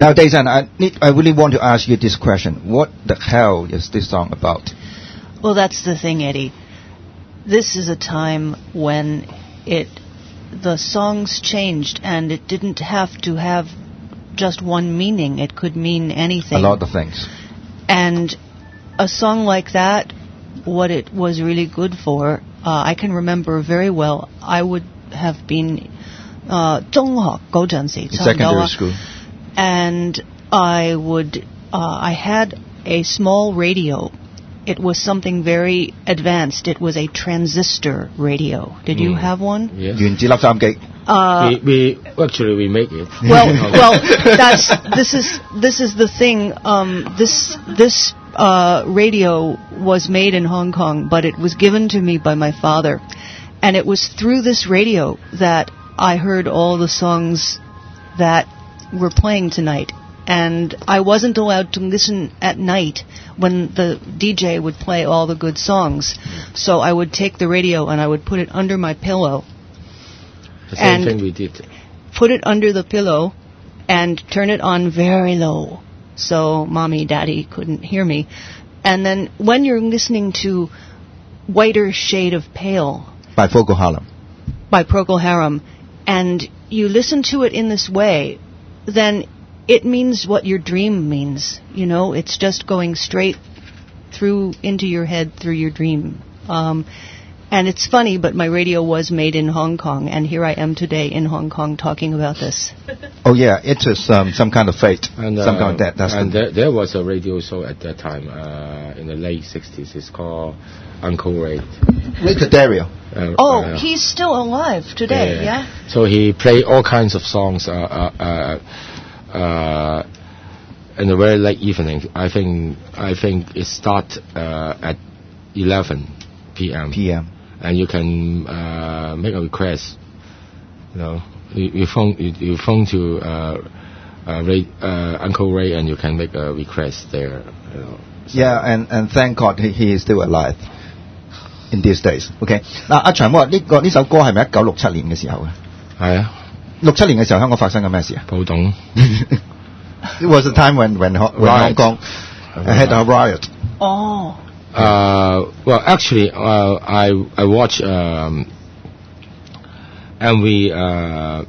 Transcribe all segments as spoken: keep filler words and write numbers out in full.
Now, Daesan, I need, I really want to ask you this question. What the hell is this song about? Well, that's the thing, Eddie. This is a time when it the songs changed, and it didn't have to have just one meaning. It could mean anything. A lot of things. And a song like that, what it was really good for, uh, I can remember very well. I would have been uh, 中學嗰陣時, secondary school. And I would, uh, I had a small radio. It was something very advanced. It was a transistor radio. Did mm. you have one? Yes. 原子粒收音機. Uh, we, we actually we make it. Well, well, that's this is this is the thing. Um, this this uh, radio was made in Hong Kong, but it was given to me by my father, and it was through this radio that I heard all the songs that were playing tonight. And I wasn't allowed to listen at night when the D J would play all the good songs. So I would take the radio and I would put it under my pillow. The same thing we did. Put it under the pillow and turn it on very low so mommy, daddy couldn't hear me. And then when you're listening to Whiter Shade of Pale by Procol Harum, by Procol Harum, and you listen to it in this way, then it means what your dream means. You know, it's just going straight through into your head through your dream. Um, and it's funny, but my radio was made in Hong Kong, and here I am today in Hong Kong talking about this. Oh yeah, it is um, some kind of fate, and, uh, some kind of that. That's and the there, there was a radio show at that time uh, in the late sixties. It's called Uncle Ray. Ray Cadario. Uh, oh, uh, he's still alive today, yeah? yeah? So he played all kinds of songs. Uh, uh, uh, Uh, in a very late evening, I think I think it starts uh, at eleven p.m. P M. And you can uh, make a request. You know, you, you phone you, you phone to uh, uh, Ray, uh, Uncle Ray, and you can make a request there. You know, so. Yeah, and and thank God he, he is still alive in these days. Okay， 嗱，阿長哥，呢個呢首歌係咪一九六七年嘅時候啊？ 係啊。 六七年嘅時候，香港發生緊咩事啊？ 暴動。 It was a time when when, when Hong Kong had a riot. Oh. Uh, well, actually, uh, I I watch um, and we uh,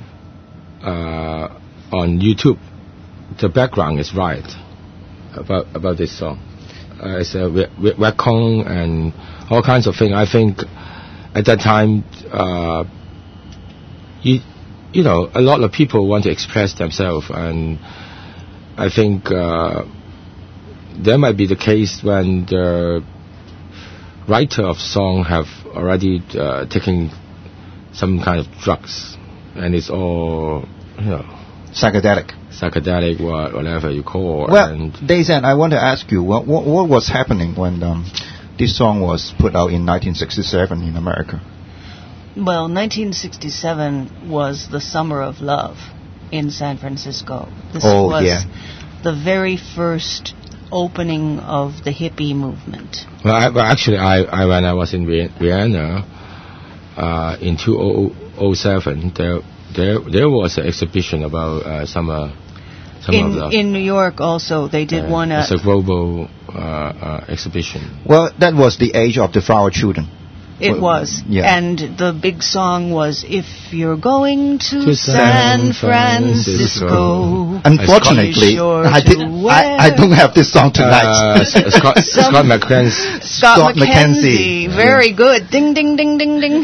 uh, on YouTube. The background is riot about about this song. Uh, it's a Viet Cong and all kinds of things. I think at that time, uh, you. You know, a lot of people want to express themselves, and I think uh, there might be the case when the writer of song have already uh, taken some kind of drugs, and it's all, you know, psychedelic, psychedelic, whatever you call. Well, and Daesan, I want to ask you, what what, what was happening when um, this song was put out in nineteen sixty-seven in America? Well, nineteen sixty-seven was the summer of love in San Francisco. This oh, was yeah. the very first opening of the hippie movement. Well, I, well actually, I, I when I was in Vienna uh, in two thousand seven, there there there was an exhibition about uh, summer summer in, of love. In New York, also, they did uh, one. Uh, it's a global uh, uh, exhibition. Well, that was the age of the flower children. It was. Yeah. And the big song was, If You're Going to, to San, San Francisco. Francisco. Unfortunately, sure I, did, I, I don't have this song tonight. Uh, Scott, Scott McKenzie. Scott, Scott McKenzie. McKenzie. Very good. Ding, ding, ding, ding, ding.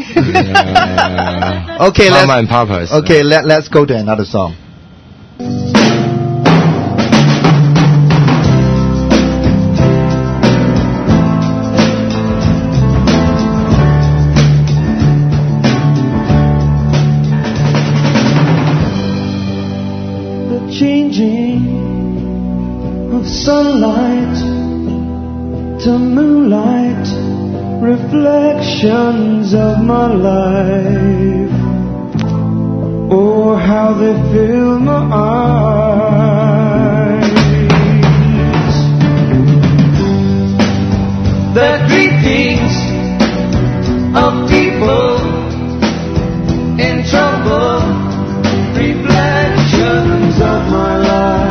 Uh, okay, Mama let's, and Papa's. Okay, let, let's go to another song. Changing of sunlight to moonlight, reflections of my life. Oh, how they fill my eyes. The greetings of people in trouble, reflections of my life.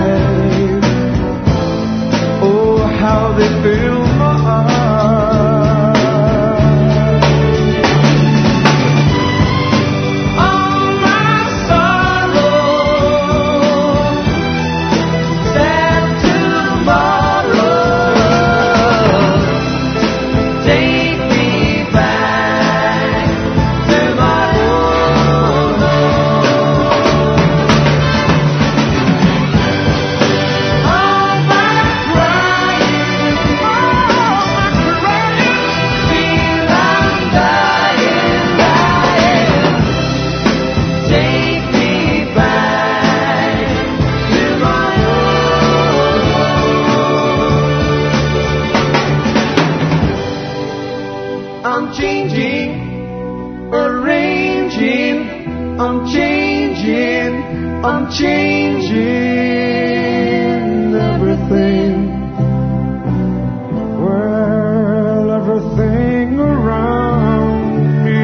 changing everything. Well, everything around me.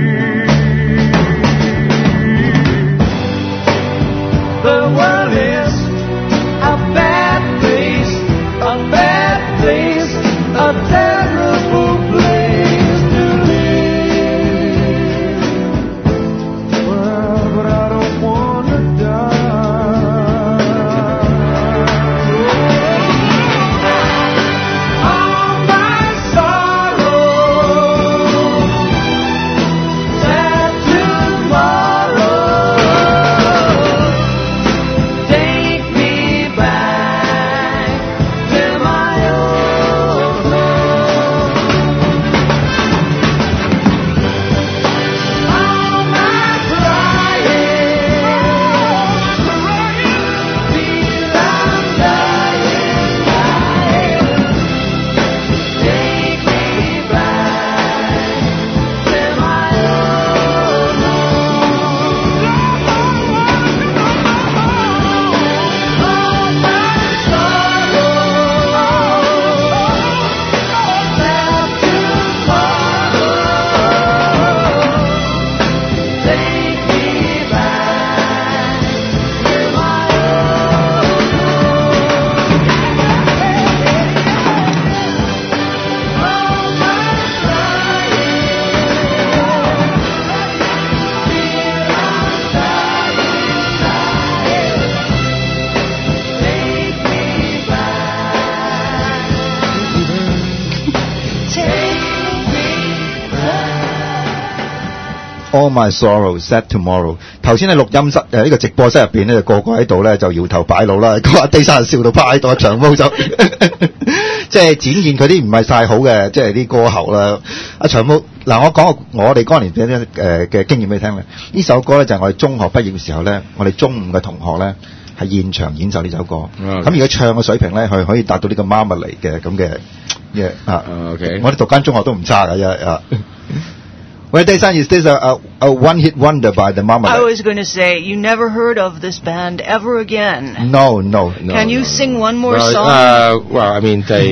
The world is a bad place, a bad place, a terrible place to live. Well, but I don't want to die. All my sorrow, sad tomorrow, take me back to my old home. All my crying, feel I'm dying, dying. Take me back to my old home. All my sorrow, sad tomorrow, take me back to my old All my sorrow, sad tomorrow。頭先喺錄音室誒呢個直播室入邊咧，個個喺度咧就搖頭擺腦啦，個阿低生笑到趴喺度，長毛就即係展現佢啲唔係晒好嘅，即係啲歌喉啦。阿長毛嗱，我講個我哋嗰年嘅誒嘅經驗俾你聽咧。呢首歌咧就係我哋中學畢業嘅時候咧，我哋中五嘅同學咧係現場演奏呢首歌。咁如果唱嘅水平咧，佢可以達到呢個 Marmalade 嘅咁嘅嘅啊。 OK 我哋讀間中學都唔差㗎，啊。Well, Dae-san, is this a, a, a one-hit wonder by the Marmalade? I was going to say, you never heard of this band ever again. No, no. No, Can you no, sing no. one more well, song? Uh, well, I mean, they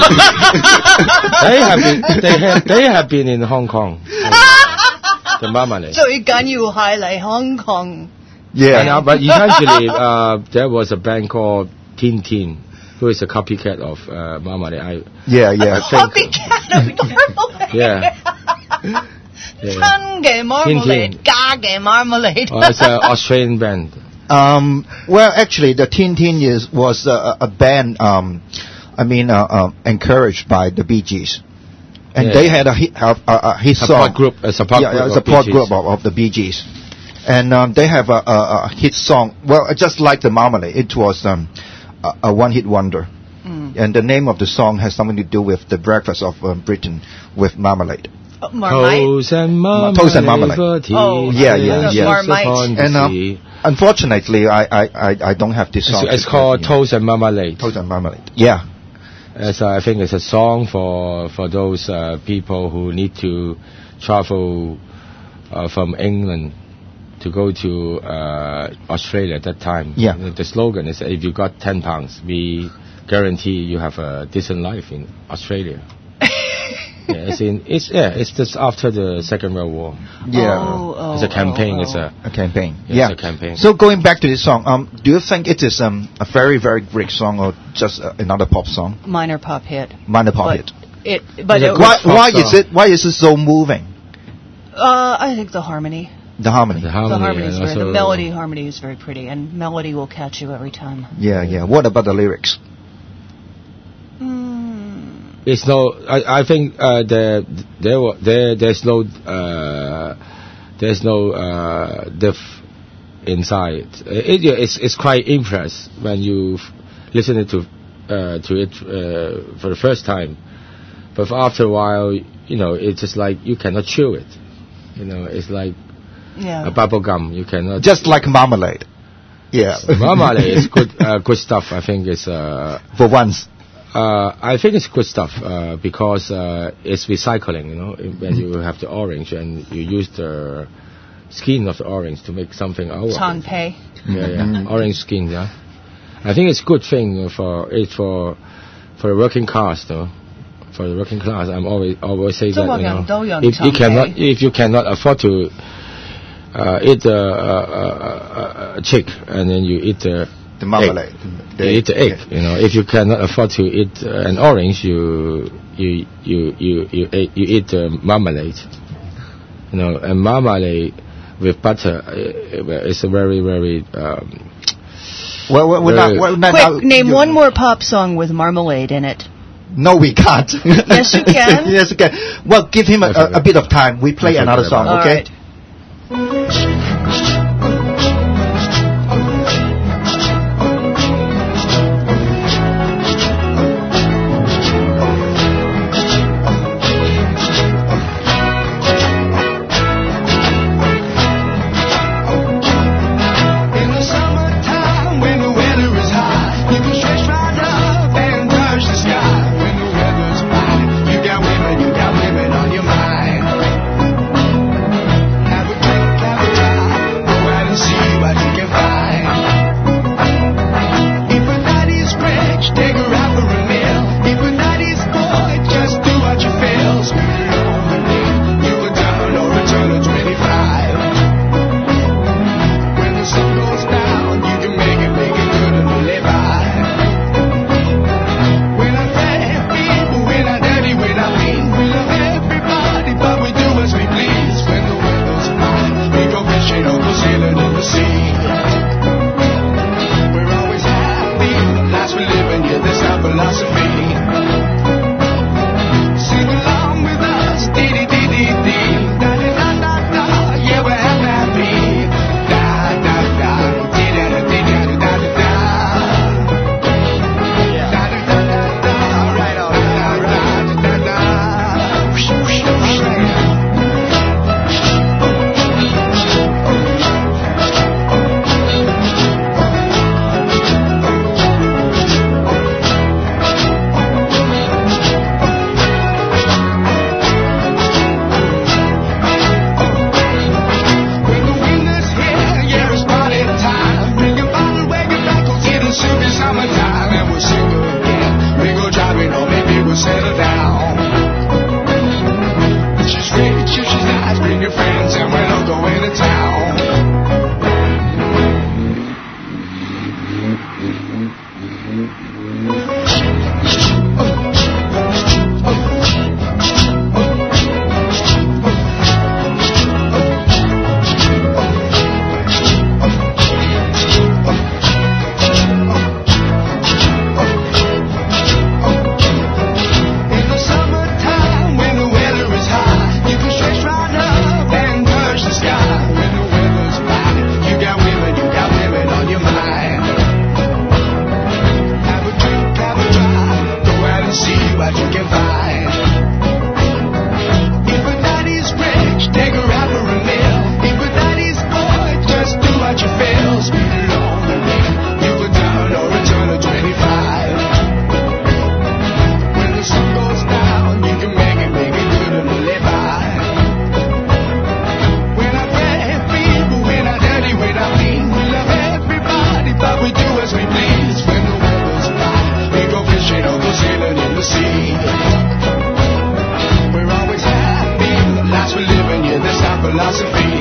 they have been they have they have been in Hong Kong. The Marmalade. 最緊要係嚟香港。 Yeah. And, uh, but eventually, uh, there was a band called Tin Tin, who is a copycat of uh, Marmalade. I, Yeah, yeah. I think, Copycat of Marmalade. Yeah. 真 yeah. 嘅 Marmalade， Tin Tin 假嘅 Marmalade。 Oh, it's an Australian band. Um, well, actually, the Tin Tin is, was a, a band, um, I mean, uh, uh, encouraged by the Bee Gees. And Yeah. they had a hit, a, a, a hit Support song. group, a support yeah, group a of support Bee group Gees. of, of the Bee Gees. And um, they have a, a, a hit song. Well, just like the Marmalade, it was um, a, a one-hit wonder. Mm. And the name of the song has something to do with the breakfast of um, Britain with marmalade. Oh, Marmite. Toast and marmalade. Toast and marmalade. for tea, Oh, Yeah, yeah, ships yeah. Marmite. upon the And um, sea. unfortunately, I, I, I, I don't have this song. It's, it's called Yeah. Toast and Marmalade. Toast and marmalade. Yeah. As I think it's a song for for those uh, people who need to travel uh, from England to go to uh, Australia at that time. Yeah. The, the slogan is, if you got ten pounds, we guarantee you have a decent life in Australia. yeah, it's in it's yeah, it's just after the Second World War. Yeah. Oh, oh, It's a campaign. oh, It's a A campaign. Yeah, Yeah. it's a campaign. So going back to this song, um, do you think it is um, a very, very great song or just uh, another pop song? minor pop hit. Minor pop But hit. it, but It's a it, Why, pop why song. is it, why is it so moving? uh, I think the harmony. The harmony. the The harmony, harmony is and very, the also- melody harmony is very pretty, and melody will catch you every time. Yeah, yeah. What about the lyrics? Mm. It's no. I, I think uh, there there wa- there there's no uh, there's no uh, diff inside. It, it, it's it's quite impressed when you f- listen it to uh, to it uh, for the first time, but after a while, you know, it's just like you cannot chew it. You know, it's like Yeah. a bubble gum. You cannot. Just like marmalade. Yeah. Marmalade is good uh, good stuff. I think it's. Uh, For once. Uh, I think it's good stuff uh, because uh, it's recycling. You know, when you have the orange and you use the skin of the orange to make something out of it. Sanpei. Yeah, yeah. Mhm. Orange skin, yeah. I think it's a good thing for it for for the working class, though. For the working class, I'm always always say that, you know, 中國人都用 if you 長 cannot 皮 if you cannot afford to uh, eat a, a, a, a chick and then you eat the The marmalade. egg. You eat the egg. You know, if you cannot afford to eat uh, an orange, you you you you you, eat, you eat the marmalade. You know, and marmalade with butter uh, is a very very um, Well, well, well, Very- now, well, now, Quick, now- name you- one more pop song with marmalade in it. No, we can't. Yes, you can. Yes, you can. Well, give him a, I a, a forgot. bit of time. We play I another forgot song, about okay? All right. In the summertime, when the weather is hot, you can stretch right up and touch the sky. When the weather's fine, you got women, you got women on your mind. Have a drink, have a ride, go out and see what you can find. If a night is rich, take her out for a meal. If a night is poor, just do what you feel. Sweet lonely, you can turn or return to twenty-five. When the sun goes down, you can make it, make it good and live by. We're not bad people, we're not dirty, we're not mean. We love everybody, but we do as we please. When the weather's fine, we go fishing or go sailing in the sea. We're always happy, the lives we live in, yeah, that's our philosophy. Sing along with us, dee dee dee dee dee, da da da da da, yeah, we're happy. Da da da, dee da da dee da da da da da. Da da da da da, right on, da da da da da. Whoosh, whoosh, whoosh, right. When the wind is here, yeah, it's party time. Bring your bottle, wag your back, 'cause it'll soon be summertime. And we'll sing again. We go driving, or maybe we'll settle down. If she's rich, if she's nice, bring your friends, and we'll all go into town. In the summertime, when the weather is hot, you can stretch right up and touch the sky. When the weather's fine, you got women, you got women on your mind. Have a drink, have a ride, go out and see what you can find. If a night is rich, take her out for a meal. If a night is poor, just do what you feel. Sweet lonely, you could turn or return to twenty-five. When the sun goes down, you can make it, make it good and live by. We're not bad people, we're not dirty, we're not mean. We love everybody, but we do as we please. When the weather's fine, we go fishing or go sailing in the sea. We're always happy, the lives we live in, yeah, that's our philosophy.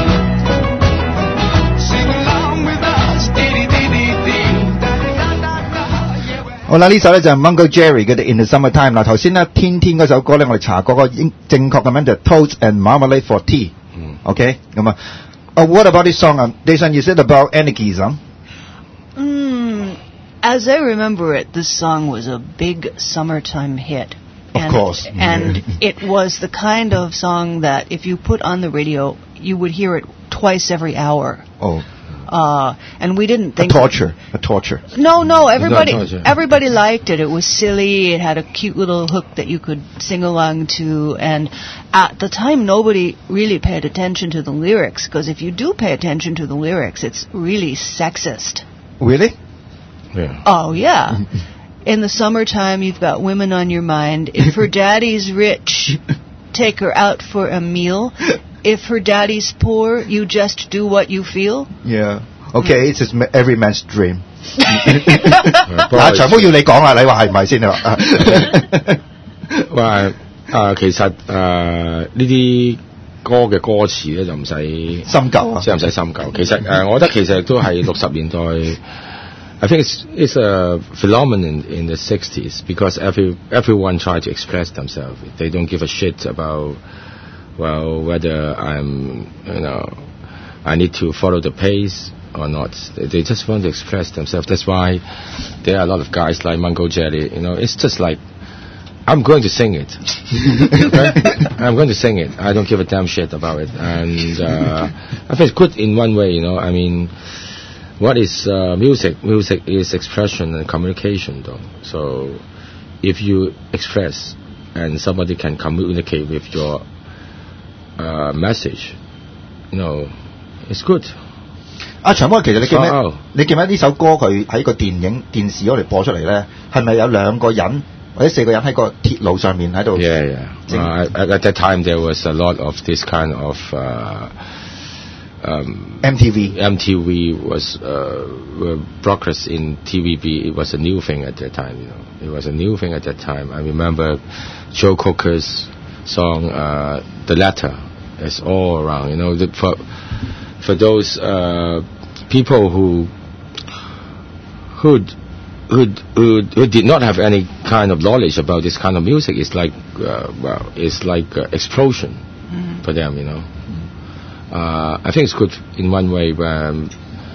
Sing along with us, dee dee dee dee dee, da da da da da, yeah, we're 好啦，呢首咧就係 Mungo Jerry 嘅 In the Summertime 嗱。頭先咧天天嗰首歌咧，我哋查過個應正確嘅名就係 Toast and Marmalade for Tea。 嗯 OK，咁啊。Oh, what about this song? Um, this one, is it about anarchism? Mm, as I remember it, this song was a big summertime hit. Of and, course. And it was the kind of song that if you put on the radio, you would hear it twice every hour. Oh, Uh, and we didn't a think... torture, a torture. No, no, everybody torture. everybody liked it. It was silly. It had a cute little hook that you could sing along to. And at the time, nobody really paid attention to the lyrics, because if you do pay attention to the lyrics, it's really sexist. Really? Yeah. Oh, yeah. In the summertime, you've got women on your mind. If her daddy's rich, take her out for a meal. if her daddy's poor, you just do what you feel. Yeah. Okay, it's just every man's dream. 不過啊，長毛要你講啦，你話係咪先？你話啊話啊，其實誒呢啲歌嘅歌詞咧就唔使深究啊， 即係唔使深究。其實誒、呃，我覺得其實都係六十年代。I think it's it's a phenomenon in the sixties because every everyone tried to express themselves. They don't give a shit about well whether I'm you know I need to follow the pace or not. They, they just want to express themselves. That's why there are a lot of guys like Mungo Jerry. You know, it's just like I'm going to sing it. Okay? I'm going to sing it. I don't give a damn shit about it. And uh, I think it's good in one way. You know, I mean. What is uh, music? Music is expression and communication, though. So, if you express and somebody can communicate with your uh, message, you know, it's good. 阿長毛，其實你記唔記得？ Oh. 你記唔記得呢首歌佢喺個電影電視嗰度播出嚟咧？係咪有兩個人或者四個人喺個鐵路上面喺度？ Yeah, yeah. Uh, at, at that time, there was a lot of this kind of. Uh, Um, M T V. M T V was uh, were broadcast in T V B. It was a new thing at that time. You know, it was a new thing at that time. I remember Joe Cocker's song, uh, "The Letter," is all around. You know, the, for for those uh, people who who who who who did not have any kind of knowledge about this kind of music, it's like uh, well, it's like uh, explosion mm-hmm. for them. You know. Uh, I think it's good in one way, um,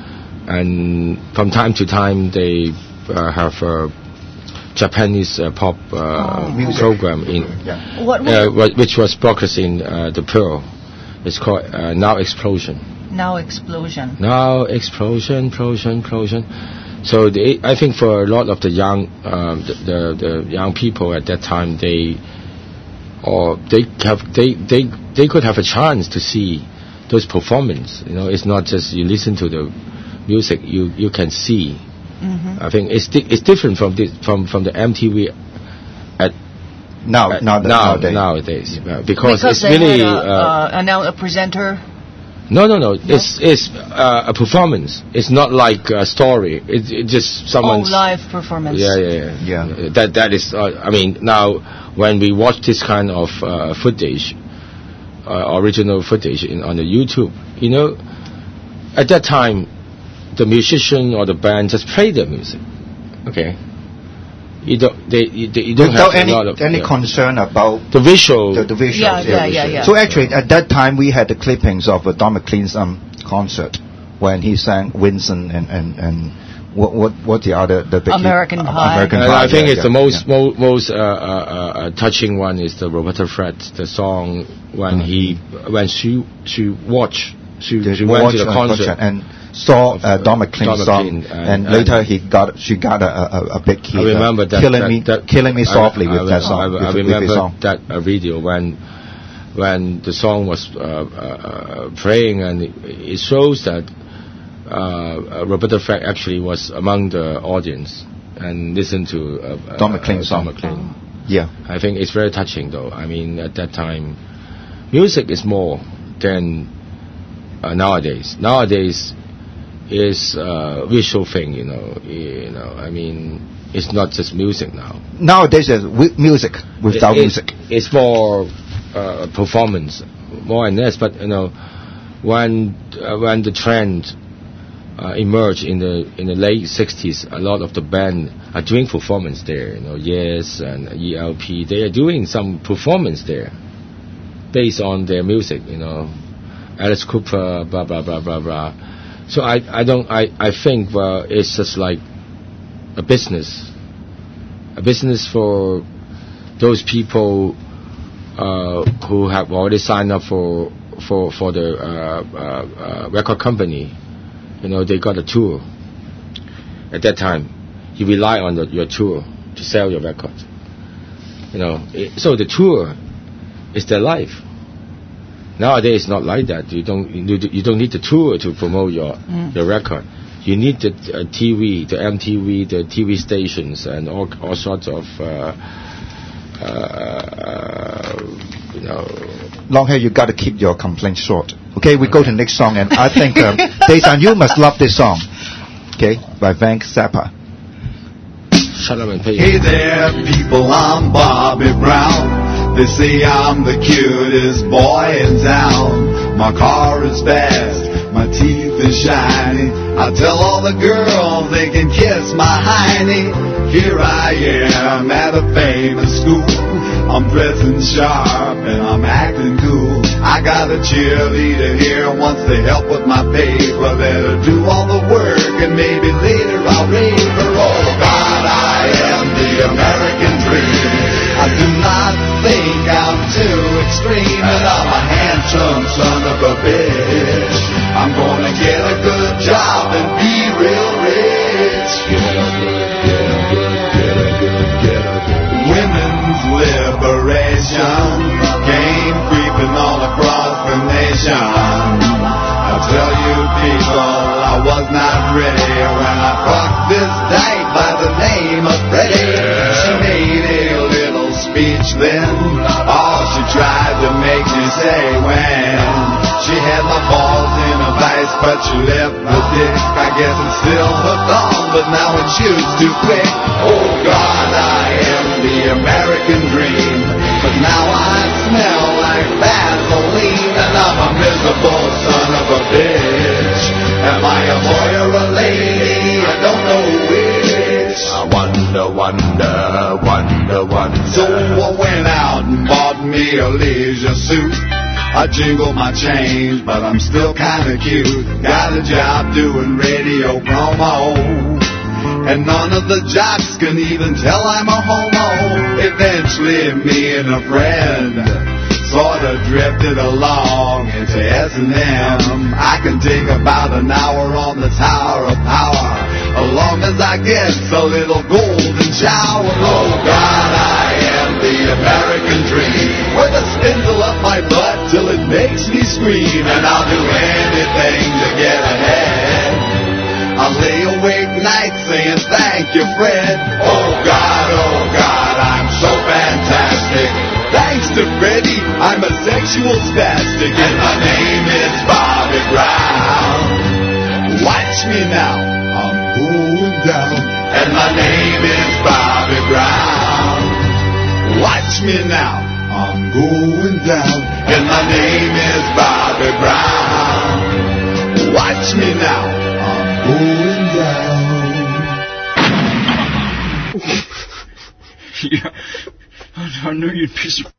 and from time to time they uh, have a Japanese uh, pop uh, oh. program in Yeah. What, uh, which was broadcast in uh, the Pearl. It's called uh, Now Explosion. Now Explosion. Now Explosion, explosion, explosion. So they, I think for a lot of the young, um, the, the the young people at that time, they or they have they they they could have a chance to see those performances. You know, it's not just you listen to the music, you you can see. Mm-hmm. I think it's di- it's different from this from from the M T V at Now, at now, now nowadays. nowadays uh, because, Because it's they really had a, uh, uh, a now a presenter. no no no it's it's uh, a performance. It's not like a story. It's it just Oh, someone's live performance. yeah yeah yeah, Yeah. Uh, that that is uh, I mean now when we watch this kind of uh, footage. Uh, original footage in, on the YouTube. You know, at that time, the musician or the band just play their music. Okay, you don't they you, they, you don't Without have any a lot of any yeah. concern about the visual. the, the visuals. Yeah, yeah, yeah, yeah. So actually, at that time, we had the clippings of uh, Don McLean's um, concert when he sang Winston and and and what what what the other the big American hit, uh, Pie. American And Pie. I think yeah, it's yeah, the most yeah. mo- most uh, uh, uh, touching one is the Roberta Fred, the song when Mm. he when she she watched she, They she went watched to the a concert. and saw of, uh, Don uh, McLean's Don song, McLean, and, and- later and- he got she got a, a, a big hit. I remember uh, that, killing that, me, that killing me I- softly I, with I, that song. I, I with, with his remember song. that uh, video when when the song was uh, uh, playing, and it, it shows that uh, Roberta Flack actually was among the audience and listened to uh, Don uh, McLean's Don song. McLean. Yeah. I think it's very touching, though. I mean, at that time, music is more than uh, nowadays. Nowadays is a visual thing, you know. You know, I mean, it's not just music now. Nowadays, it's wi- music without It- music. It's more uh, performance, more and less. But you know, when uh, when the trend uh, emerged in the in the late sixties, a lot of the band are doing performance there. You know, Yes and E L P, they are doing some performance there, based on their music. You know, Alice Cooper, blah blah blah blah blah. So I I don't I I think well it's just like a business, a business for those people uh, who have already signed up for for for the uh, uh, uh, record company. You know, they got a tour. At that time, you rely on the, your tour to sell your record. You know, it, so the tour is their life. Nowadays, it's not like that. You don't you, you don't need the tour to promote your Mm. your record. You need the uh, T V, the M T V, the T V stations, and all all sorts of uh, uh, you know. Long hair, you got to keep your complaints short. Okay, we go to the next song, and I think um, Daysan, you must love this song. Okay, by Frank Zappa. Shut up and pay. Hey there, people, I'm Bobby Brown. They say I'm the cutest boy in town. My car is fast, my teeth are shiny. I tell all the girls they can kiss my hiney. Here I am at a famous school. I'm dressing sharp and I'm acting cool. I got a cheerleader here wants to help with my paper. Better do all the work and maybe later I'll rave her. Oh God, I am the American dream. I do not think I'm too extreme, and I'm a handsome son of a bitch. I'm gonna get a good job and be real rich. Get a good, get a good, get a good, get a good. Women's liberation came creeping all across the nation. I tell you people, I was not ready when I fucked this dyke by the name of Freddie. She made a little speech then, all she tried to make me say when she had my balls in a vice, but she left the dick. I guess it's still hooked on, but now it shoots too quick. Oh God, I am the American dream, but now I smell like Vaseline, and I'm a miserable son of a bitch. Am I a boy or a lady? I don't know which. I wonder, wonder, wonder, wonder. So I went out and bought me a leisure suit. I jingle my change, but I'm still kinda cute. Got a job doing radio promo, and none of the jocks can even tell I'm a homo. Eventually me and a friend sorta drifted along into S and M. I can take about an hour on the Tower of Power, as long as I get a little golden shower. Oh God, I am the American dream, with a spindle up my butt till it makes me scream, and I'll do anything to get ahead. I'll lay awake nights saying thank you, Fred. Oh God, oh God, I'm so fantastic. Thanks to Freddie, I'm a sexual spastic, and my name is Bobby Brown. Watch me now, I'm going down, and my name is Bobby Brown. Watch me now, I'm going down, and my name is Bobby Brown. Watch me now, I'm going down. Yeah, I, I knew you'd be surprised.